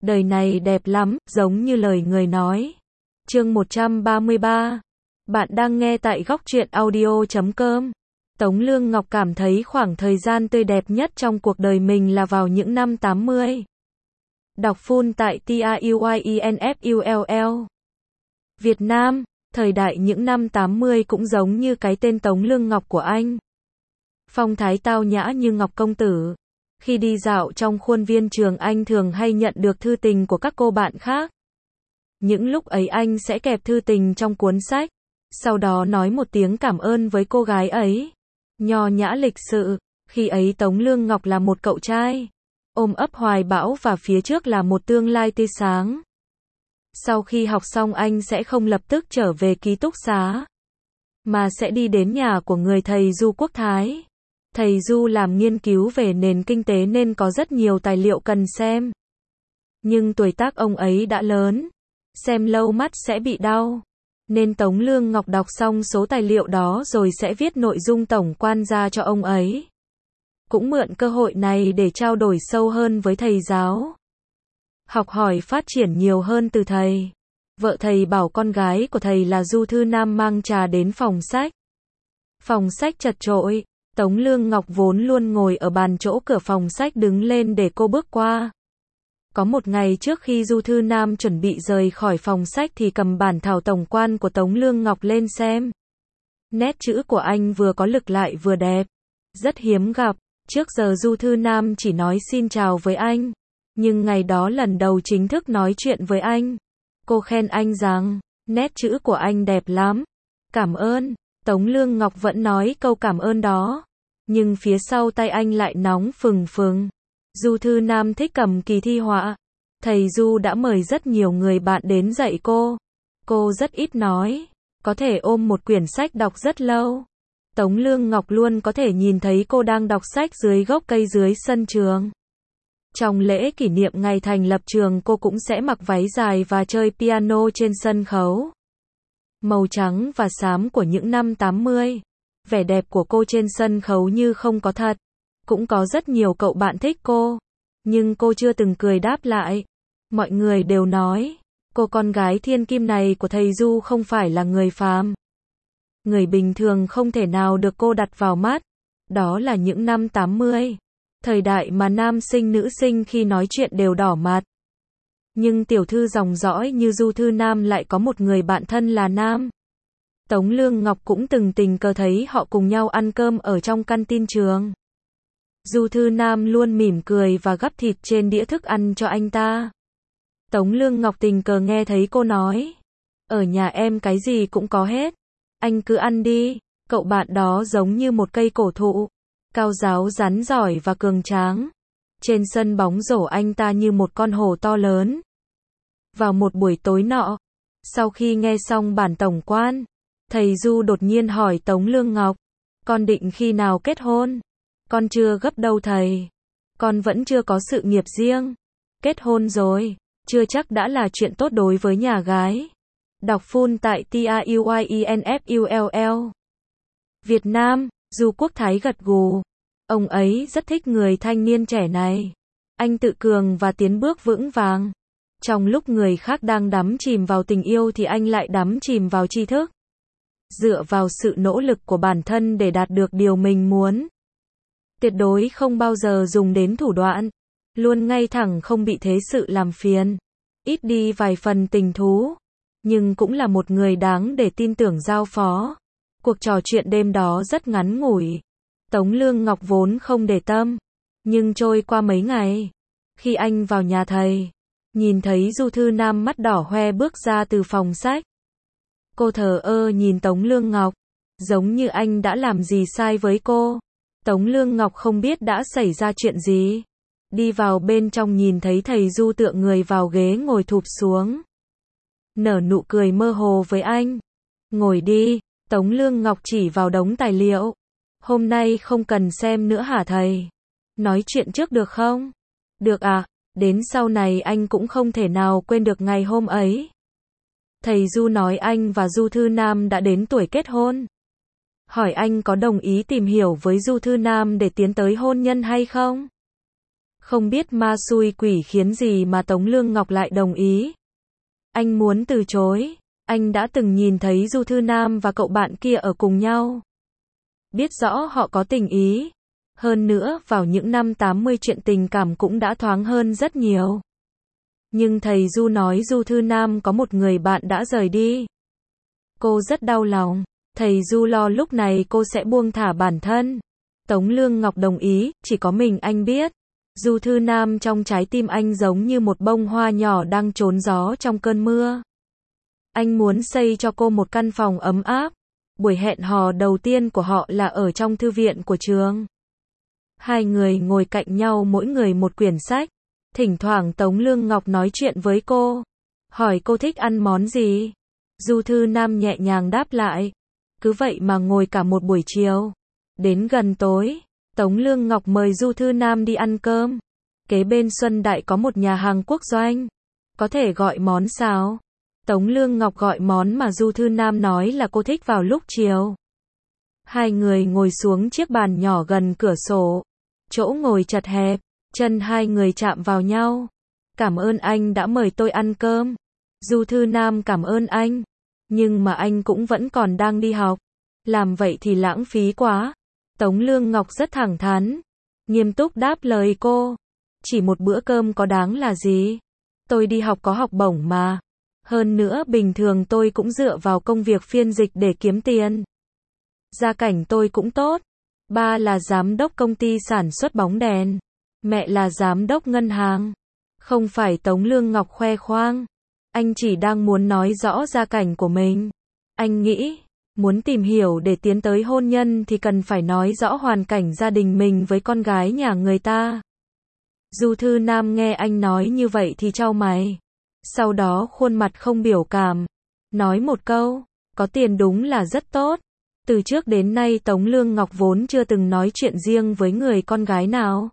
Đời này đẹp lắm, giống như lời người nói. Chương 133. Bạn đang nghe tại góc truyện audio.com. Tống Lương Ngọc cảm thấy khoảng thời gian tươi đẹp nhất trong cuộc đời mình là vào những năm 80. Đọc full tại TRUYINFULL. Việt Nam, thời đại những năm 80 cũng giống như cái tên Tống Lương Ngọc của anh. Phong thái tao nhã như Ngọc Công Tử. Khi đi dạo trong khuôn viên trường anh thường hay nhận được thư tình của các cô bạn khác. Những lúc ấy anh sẽ kẹp thư tình trong cuốn sách, sau đó nói một tiếng cảm ơn với cô gái ấy. Nho nhã lịch sự, khi ấy Tống Lương Ngọc là một cậu trai, ôm ấp hoài bão và phía trước là một tương lai tươi sáng. Sau khi học xong anh sẽ không lập tức trở về ký túc xá, mà sẽ đi đến nhà của người thầy Du Quốc Thái. Thầy Du làm nghiên cứu về nền kinh tế nên có rất nhiều tài liệu cần xem. Nhưng tuổi tác ông ấy đã lớn, xem lâu mắt sẽ bị đau. Nên Tống Lương Ngọc đọc xong số tài liệu đó rồi sẽ viết nội dung tổng quan ra cho ông ấy. Cũng mượn cơ hội này để trao đổi sâu hơn với thầy giáo. Học hỏi phát triển nhiều hơn từ thầy. Vợ thầy bảo con gái của thầy là Du Thư Nam mang trà đến phòng sách. Phòng sách chật chội. Tống Lương Ngọc vốn luôn ngồi ở bàn chỗ cửa phòng sách đứng lên để cô bước qua. Có một ngày trước khi Du Thư Nam chuẩn bị rời khỏi phòng sách thì cầm bản thảo tổng quan của Tống Lương Ngọc lên xem. Nét chữ của anh vừa có lực lại vừa đẹp. Rất hiếm gặp. Trước giờ Du Thư Nam chỉ nói xin chào với anh. Nhưng ngày đó lần đầu chính thức nói chuyện với anh. Cô khen anh rằng, nét chữ của anh đẹp lắm. Cảm ơn. Tống Lương Ngọc vẫn nói câu cảm ơn đó. Nhưng phía sau tay anh lại nóng phừng phừng. Du Thư Nam thích cầm kỳ thi họa. Thầy Du đã mời rất nhiều người bạn đến dạy cô. Cô rất ít nói. Có thể ôm một quyển sách đọc rất lâu. Tống Lương Ngọc luôn có thể nhìn thấy cô đang đọc sách dưới gốc cây dưới sân trường. Trong lễ kỷ niệm ngày thành lập trường cô cũng sẽ mặc váy dài và chơi piano trên sân khấu. Màu trắng và xám của những năm 80. Vẻ đẹp của cô trên sân khấu như không có thật. Cũng có rất nhiều cậu bạn thích cô. Nhưng cô chưa từng cười đáp lại. Mọi người đều nói, cô con gái thiên kim này của thầy Du không phải là người phàm. Người bình thường không thể nào được cô đặt vào mắt. Đó là những năm 80. Thời đại mà nam sinh nữ sinh khi nói chuyện đều đỏ mặt. Nhưng tiểu thư dòng dõi như Du Thư Nam lại có một người bạn thân là nam. Tống Lương Ngọc cũng từng tình cờ thấy họ cùng nhau ăn cơm ở trong canteen trường. Du Thư Nam luôn mỉm cười và gắp thịt trên đĩa thức ăn cho anh ta. Tống Lương Ngọc tình cờ nghe thấy cô nói, ở nhà em cái gì cũng có hết. Anh cứ ăn đi. Cậu bạn đó giống như một cây cổ thụ. Cao ráo rắn giỏi và cường tráng. Trên sân bóng rổ anh ta như một con hổ to lớn. Vào một buổi tối nọ, sau khi nghe xong bản tổng quan, thầy Du đột nhiên hỏi Tống Lương Ngọc, con định khi nào kết hôn? Con chưa gấp đâu thầy. Con vẫn chưa có sự nghiệp riêng. Kết hôn rồi, chưa chắc đã là chuyện tốt đối với nhà gái. Đọc full tại TRUYINFULL. Việt Nam, Du Quốc Thái gật gù. Ông ấy rất thích người thanh niên trẻ này. Anh tự cường và tiến bước vững vàng. Trong lúc người khác đang đắm chìm vào tình yêu thì anh lại đắm chìm vào tri thức. Dựa vào sự nỗ lực của bản thân để đạt được điều mình muốn. Tuyệt đối không bao giờ dùng đến thủ đoạn. Luôn ngay thẳng không bị thế sự làm phiền. Ít đi vài phần tình thú. Nhưng cũng là một người đáng để tin tưởng giao phó. Cuộc trò chuyện đêm đó rất ngắn ngủi. Tống Lương Ngọc vốn không để tâm. Nhưng trôi qua mấy ngày. Khi anh vào nhà thầy, nhìn thấy Du Thư Nam mắt đỏ hoe bước ra từ phòng sách. Cô thờ ơ nhìn Tống Lương Ngọc. Giống như anh đã làm gì sai với cô. Tống Lương Ngọc không biết đã xảy ra chuyện gì. Đi vào bên trong nhìn thấy thầy Du tựa người vào ghế ngồi thụp xuống. Nở nụ cười mơ hồ với anh. Ngồi đi. Tống Lương Ngọc chỉ vào đống tài liệu. Hôm nay không cần xem nữa hả thầy? Nói chuyện trước được không? Được à, đến sau này anh cũng không thể nào quên được ngày hôm ấy. Thầy Du nói anh và Du Thư Nam đã đến tuổi kết hôn. Hỏi anh có đồng ý tìm hiểu với Du Thư Nam để tiến tới hôn nhân hay không? Không biết ma xui quỷ khiến gì mà Tống Lương Ngọc lại đồng ý. Anh muốn từ chối. Anh đã từng nhìn thấy Du Thư Nam và cậu bạn kia ở cùng nhau. Biết rõ họ có tình ý. Hơn nữa, vào những năm 80 chuyện tình cảm cũng đã thoáng hơn rất nhiều. Nhưng thầy Du nói Du Thư Nam có một người bạn đã rời đi. Cô rất đau lòng. Thầy Du lo lúc này cô sẽ buông thả bản thân. Tống Lương Ngọc đồng ý, chỉ có mình anh biết. Du Thư Nam trong trái tim anh giống như một bông hoa nhỏ đang trốn gió trong cơn mưa. Anh muốn xây cho cô một căn phòng ấm áp. Buổi hẹn hò đầu tiên của họ là ở trong thư viện của trường. Hai người ngồi cạnh nhau mỗi người một quyển sách. Thỉnh thoảng Tống Lương Ngọc nói chuyện với cô. Hỏi cô thích ăn món gì. Du Thư Nam nhẹ nhàng đáp lại. Cứ vậy mà ngồi cả một buổi chiều. Đến gần tối, Tống Lương Ngọc mời Du Thư Nam đi ăn cơm. Kế bên Xuân Đại có một nhà hàng quốc doanh. Có thể gọi món sao? Tống Lương Ngọc gọi món mà Du Thư Nam nói là cô thích vào lúc chiều. Hai người ngồi xuống chiếc bàn nhỏ gần cửa sổ. Chỗ ngồi chật hẹp, chân hai người chạm vào nhau. Cảm ơn anh đã mời tôi ăn cơm. Du Thư Nam cảm ơn anh. Nhưng mà anh cũng vẫn còn đang đi học. Làm vậy thì lãng phí quá. Tống Lương Ngọc rất thẳng thắn. Nghiêm túc đáp lời cô. Chỉ một bữa cơm có đáng là gì? Tôi đi học có học bổng mà. Hơn nữa bình thường tôi cũng dựa vào công việc phiên dịch để kiếm tiền. Gia cảnh tôi cũng tốt. Ba là giám đốc công ty sản xuất bóng đèn. Mẹ là giám đốc ngân hàng. Không phải Tống Lương Ngọc khoe khoang. Anh chỉ đang muốn nói rõ gia cảnh của mình. Anh nghĩ, muốn tìm hiểu để tiến tới hôn nhân thì cần phải nói rõ hoàn cảnh gia đình mình với con gái nhà người ta. Du Thư Nam nghe anh nói như vậy thì chau mày. Sau đó khuôn mặt không biểu cảm. Nói một câu, có tiền đúng là rất tốt. Từ trước đến nay Tống Lương Ngọc vốn chưa từng nói chuyện riêng với người con gái nào.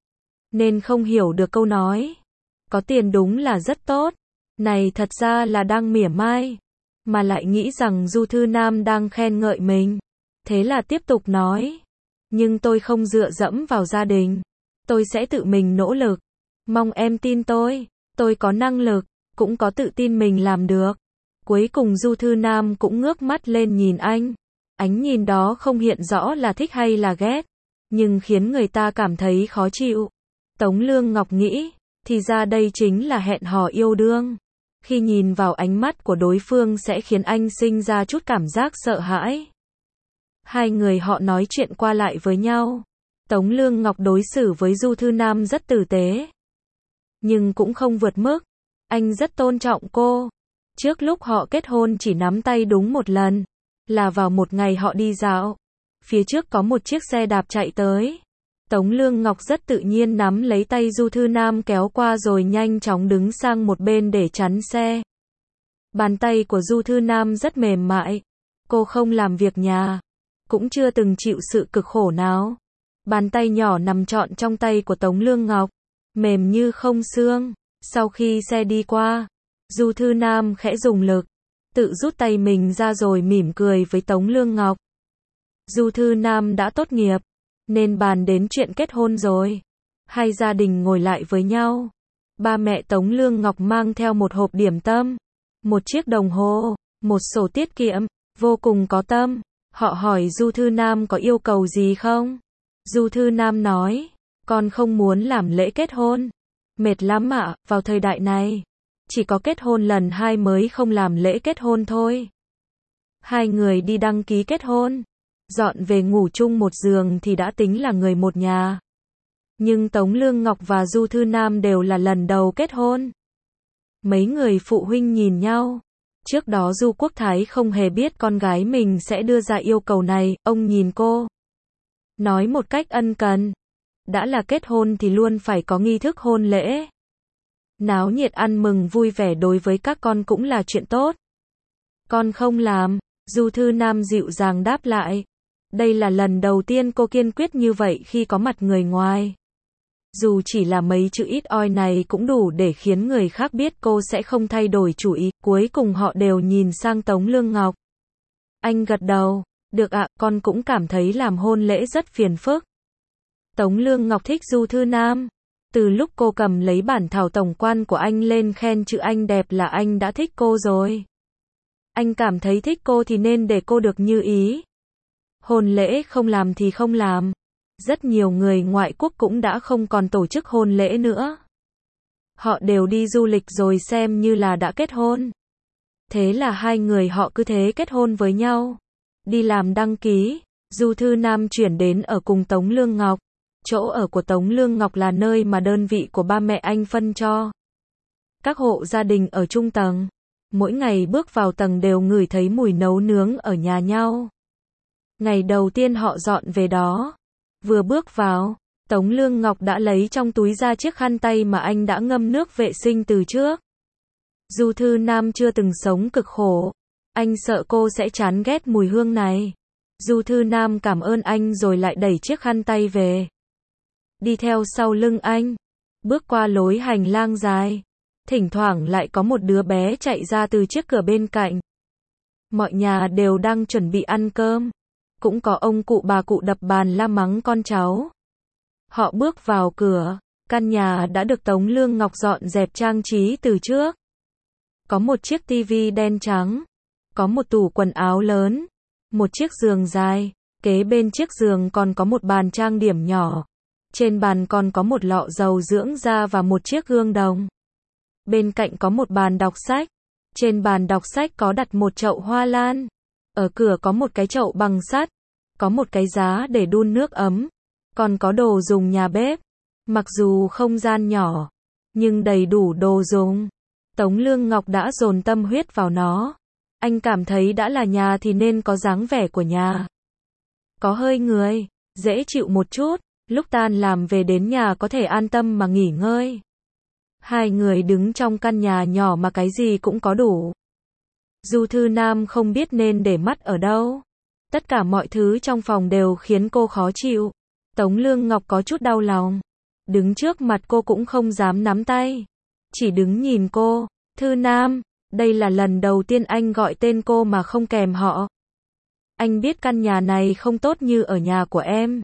Nên không hiểu được câu nói. Có tiền đúng là rất tốt. Này thật ra là đang mỉa mai. Mà lại nghĩ rằng Du Thư Nam đang khen ngợi mình. Thế là tiếp tục nói. Nhưng tôi không dựa dẫm vào gia đình. Tôi sẽ tự mình nỗ lực. Mong em tin tôi có năng lực, cũng có tự tin mình làm được. Cuối cùng Du Thư Nam cũng ngước mắt lên nhìn anh. Ánh nhìn đó không hiện rõ là thích hay là ghét, nhưng khiến người ta cảm thấy khó chịu. Tống Lương Ngọc nghĩ, thì ra đây chính là hẹn hò yêu đương. Khi nhìn vào ánh mắt của đối phương sẽ khiến anh sinh ra chút cảm giác sợ hãi. Hai người họ nói chuyện qua lại với nhau. Tống Lương Ngọc đối xử với Du Thư Nam rất tử tế. Nhưng cũng không vượt mức. Anh rất tôn trọng cô. Trước lúc họ kết hôn chỉ nắm tay đúng một lần. Là vào một ngày họ đi dạo. Phía trước có một chiếc xe đạp chạy tới. Tống Lương Ngọc rất tự nhiên nắm lấy tay Du Thư Nam kéo qua rồi nhanh chóng đứng sang một bên để chắn xe. Bàn tay của Du Thư Nam rất mềm mại. Cô không làm việc nhà. Cũng chưa từng chịu sự cực khổ nào. Bàn tay nhỏ nằm trọn trong tay của Tống Lương Ngọc. Mềm như không xương. Sau khi xe đi qua, Du Thư Nam khẽ dùng lực. Tự rút tay mình ra rồi mỉm cười với Tống Lương Ngọc. Du Thư Nam đã tốt nghiệp. Nên bàn đến chuyện kết hôn rồi. Hai gia đình ngồi lại với nhau. Ba mẹ Tống Lương Ngọc mang theo một hộp điểm tâm, một chiếc đồng hồ, một sổ tiết kiệm, vô cùng có tâm. Họ hỏi Du Thư Nam có yêu cầu gì không? Du Thư Nam nói, con không muốn làm lễ kết hôn. Mệt lắm ạ, vào thời đại này. Chỉ có kết hôn lần 2 mới không làm lễ kết hôn thôi. Hai người đi đăng ký kết hôn. Dọn về ngủ chung một giường thì đã tính là người một nhà. Nhưng Tống Lương Ngọc và Du Thư Nam đều là lần đầu kết hôn. Mấy người phụ huynh nhìn nhau. Trước đó Du Quốc Thái không hề biết con gái mình sẽ đưa ra yêu cầu này, ông nhìn cô. Nói một cách ân cần. Đã là kết hôn thì luôn phải có nghi thức hôn lễ. Náo nhiệt ăn mừng vui vẻ đối với các con cũng là chuyện tốt. Con không làm, Du Thư Nam dịu dàng đáp lại. Đây là lần đầu tiên cô kiên quyết như vậy khi có mặt người ngoài. Dù chỉ là mấy chữ ít oi này cũng đủ để khiến người khác biết cô sẽ không thay đổi chủ ý. Cuối cùng họ đều nhìn sang Tống Lương Ngọc. Anh gật đầu. Được ạ, con cũng cảm thấy làm hôn lễ rất phiền phức. Tống Lương Ngọc thích Du Thư Nam. Từ lúc cô cầm lấy bản thảo tổng quan của anh lên khen chữ anh đẹp là anh đã thích cô rồi. Anh cảm thấy thích cô thì nên để cô được như ý. Hôn lễ không làm thì không làm. Rất nhiều người ngoại quốc cũng đã không còn tổ chức hôn lễ nữa. Họ đều đi du lịch rồi xem như là đã kết hôn. Thế là hai người họ cứ thế kết hôn với nhau. Đi làm đăng ký, Du Thư Nam chuyển đến ở cùng Tống Lương Ngọc. Chỗ ở của Tống Lương Ngọc là nơi mà đơn vị của ba mẹ anh phân cho. Các hộ gia đình ở chung tầng. Mỗi ngày bước vào tầng đều ngửi thấy mùi nấu nướng ở nhà nhau. Ngày đầu tiên họ dọn về đó. Vừa bước vào, Tống Lương Ngọc đã lấy trong túi ra chiếc khăn tay mà anh đã ngâm nước vệ sinh từ trước. Du Thư Nam chưa từng sống cực khổ. Anh sợ cô sẽ chán ghét mùi hương này. Du Thư Nam cảm ơn anh rồi lại đẩy chiếc khăn tay về. Đi theo sau lưng anh. Bước qua lối hành lang dài. Thỉnh thoảng lại có một đứa bé chạy ra từ chiếc cửa bên cạnh. Mọi nhà đều đang chuẩn bị ăn cơm. Cũng có ông cụ bà cụ đập bàn la mắng con cháu. Họ bước vào cửa. Căn nhà đã được Tống Lương Ngọc dọn dẹp trang trí từ trước. Có một chiếc tivi đen trắng. Có một tủ quần áo lớn. Một chiếc giường dài. Kế bên chiếc giường còn có một bàn trang điểm nhỏ. Trên bàn còn có một lọ dầu dưỡng da và một chiếc gương đồng. Bên cạnh có một bàn đọc sách. Trên bàn đọc sách có đặt một chậu hoa lan. Ở cửa có một cái chậu bằng sắt. Có một cái giá để đun nước ấm. Còn có đồ dùng nhà bếp. Mặc dù không gian nhỏ, nhưng đầy đủ đồ dùng. Tống Lương Ngọc đã dồn tâm huyết vào nó. Anh cảm thấy đã là nhà thì nên có dáng vẻ của nhà. Có hơi người, dễ chịu một chút. Lúc tan làm về đến nhà có thể an tâm mà nghỉ ngơi. Hai người đứng trong căn nhà nhỏ mà cái gì cũng có đủ. Du Thư Nam không biết nên để mắt ở đâu. Tất cả mọi thứ trong phòng đều khiến cô khó chịu. Tống Lương Ngọc có chút đau lòng. Đứng trước mặt cô cũng không dám nắm tay. Chỉ đứng nhìn cô. Thư Nam, đây là lần đầu tiên anh gọi tên cô mà không kèm họ. Anh biết căn nhà này không tốt như ở nhà của em.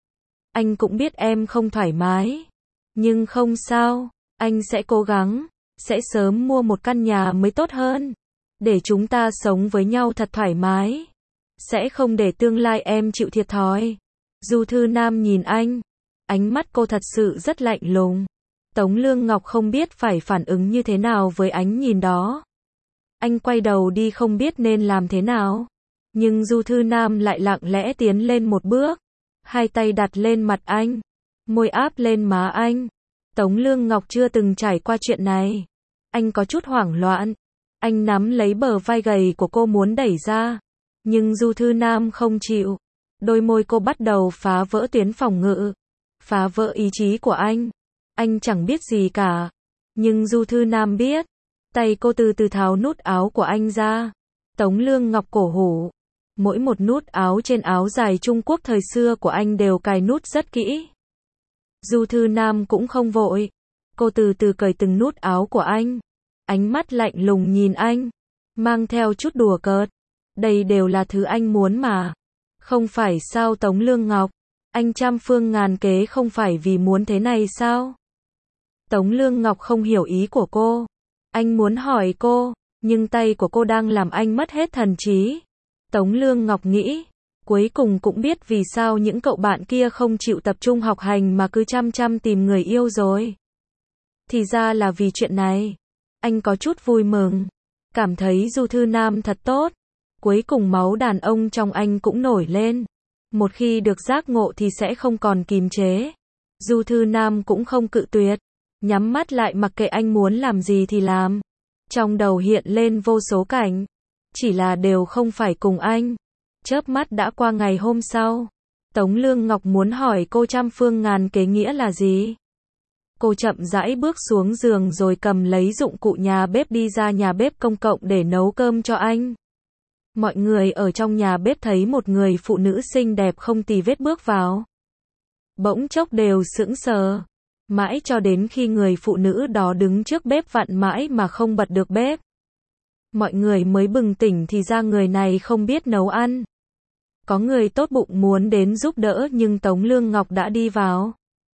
Anh cũng biết em không thoải mái. Nhưng không sao, anh sẽ cố gắng. Sẽ sớm mua một căn nhà mới tốt hơn. Để chúng ta sống với nhau thật thoải mái. Sẽ không để tương lai em chịu thiệt thòi. Du Thư Nam nhìn anh. Ánh mắt cô thật sự rất lạnh lùng. Tống Lương Ngọc không biết phải phản ứng như thế nào với ánh nhìn đó. Anh quay đầu đi không biết nên làm thế nào. Nhưng Du Thư Nam lại lặng lẽ tiến lên một bước. Hai tay đặt lên mặt anh. Môi áp lên má anh. Tống Lương Ngọc chưa từng trải qua chuyện này. Anh có chút hoảng loạn. Anh nắm lấy bờ vai gầy của cô muốn đẩy ra. Nhưng Du Thư Nam không chịu. Đôi môi cô bắt đầu phá vỡ tuyến phòng ngự. Phá vỡ ý chí của anh. Anh chẳng biết gì cả. Nhưng Du Thư Nam biết. Tay cô từ từ tháo nút áo của anh ra. Tống Lương Ngọc cổ hủ. Mỗi một nút áo trên áo dài Trung Quốc thời xưa của anh đều cài nút rất kỹ. Du Thư Nam cũng không vội. Cô từ từ cởi từng nút áo của anh. Ánh mắt lạnh lùng nhìn anh. Mang theo chút đùa cợt. Đây đều là thứ anh muốn mà. Không phải sao Tống Lương Ngọc? Anh trăm phương ngàn kế không phải vì muốn thế này sao? Tống Lương Ngọc không hiểu ý của cô. Anh muốn hỏi cô, nhưng tay của cô đang làm anh mất hết thần trí. Tống Lương Ngọc nghĩ, cuối cùng cũng biết vì sao những cậu bạn kia không chịu tập trung học hành mà cứ chăm chăm tìm người yêu rồi. Thì ra là vì chuyện này. Anh có chút vui mừng. Cảm thấy Du Thư Nam thật tốt. Cuối cùng máu đàn ông trong anh cũng nổi lên. Một khi được giác ngộ thì sẽ không còn kìm chế. Du Thư Nam cũng không cự tuyệt. Nhắm mắt lại mặc kệ anh muốn làm gì thì làm. Trong đầu hiện lên vô số cảnh. Chỉ là đều không phải cùng anh. Chớp mắt đã qua ngày hôm sau. Tống Lương Ngọc muốn hỏi cô trăm phương ngàn kế nghĩa là gì. Cô chậm rãi bước xuống giường rồi cầm lấy dụng cụ nhà bếp đi ra nhà bếp công cộng để nấu cơm cho anh. Mọi người ở trong nhà bếp thấy một người phụ nữ xinh đẹp không tì vết bước vào. Bỗng chốc đều sững sờ. Mãi cho đến khi người phụ nữ đó đứng trước bếp vặn mãi mà không bật được bếp. Mọi người mới bừng tỉnh thì ra người này không biết nấu ăn. Có người tốt bụng muốn đến giúp đỡ nhưng Tống Lương Ngọc đã đi vào.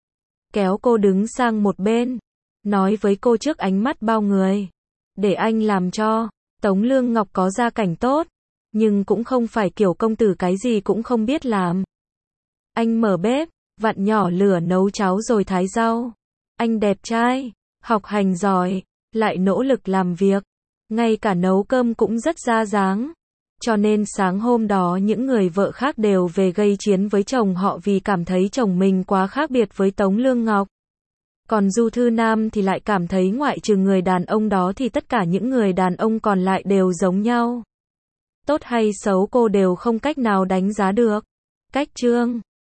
kéo cô đứng sang một bên, nói với cô trước ánh mắt bao người. Để anh làm cho. Tống Lương Ngọc có gia cảnh tốt, nhưng cũng không phải kiểu công tử cái gì cũng không biết làm. Anh mở bếp, vặn nhỏ lửa nấu cháo rồi thái rau. Anh đẹp trai, học hành giỏi, lại nỗ lực làm việc, ngay cả nấu cơm cũng rất ra dáng. Cho nên sáng hôm đó những người vợ khác đều về gây chiến với chồng họ vì cảm thấy chồng mình quá khác biệt với Tống Lương Ngọc. Còn Du Thư Nam thì lại cảm thấy ngoại trừ người đàn ông đó thì tất cả những người đàn ông còn lại đều giống nhau. Tốt hay xấu cô đều không cách nào đánh giá được. Cách chương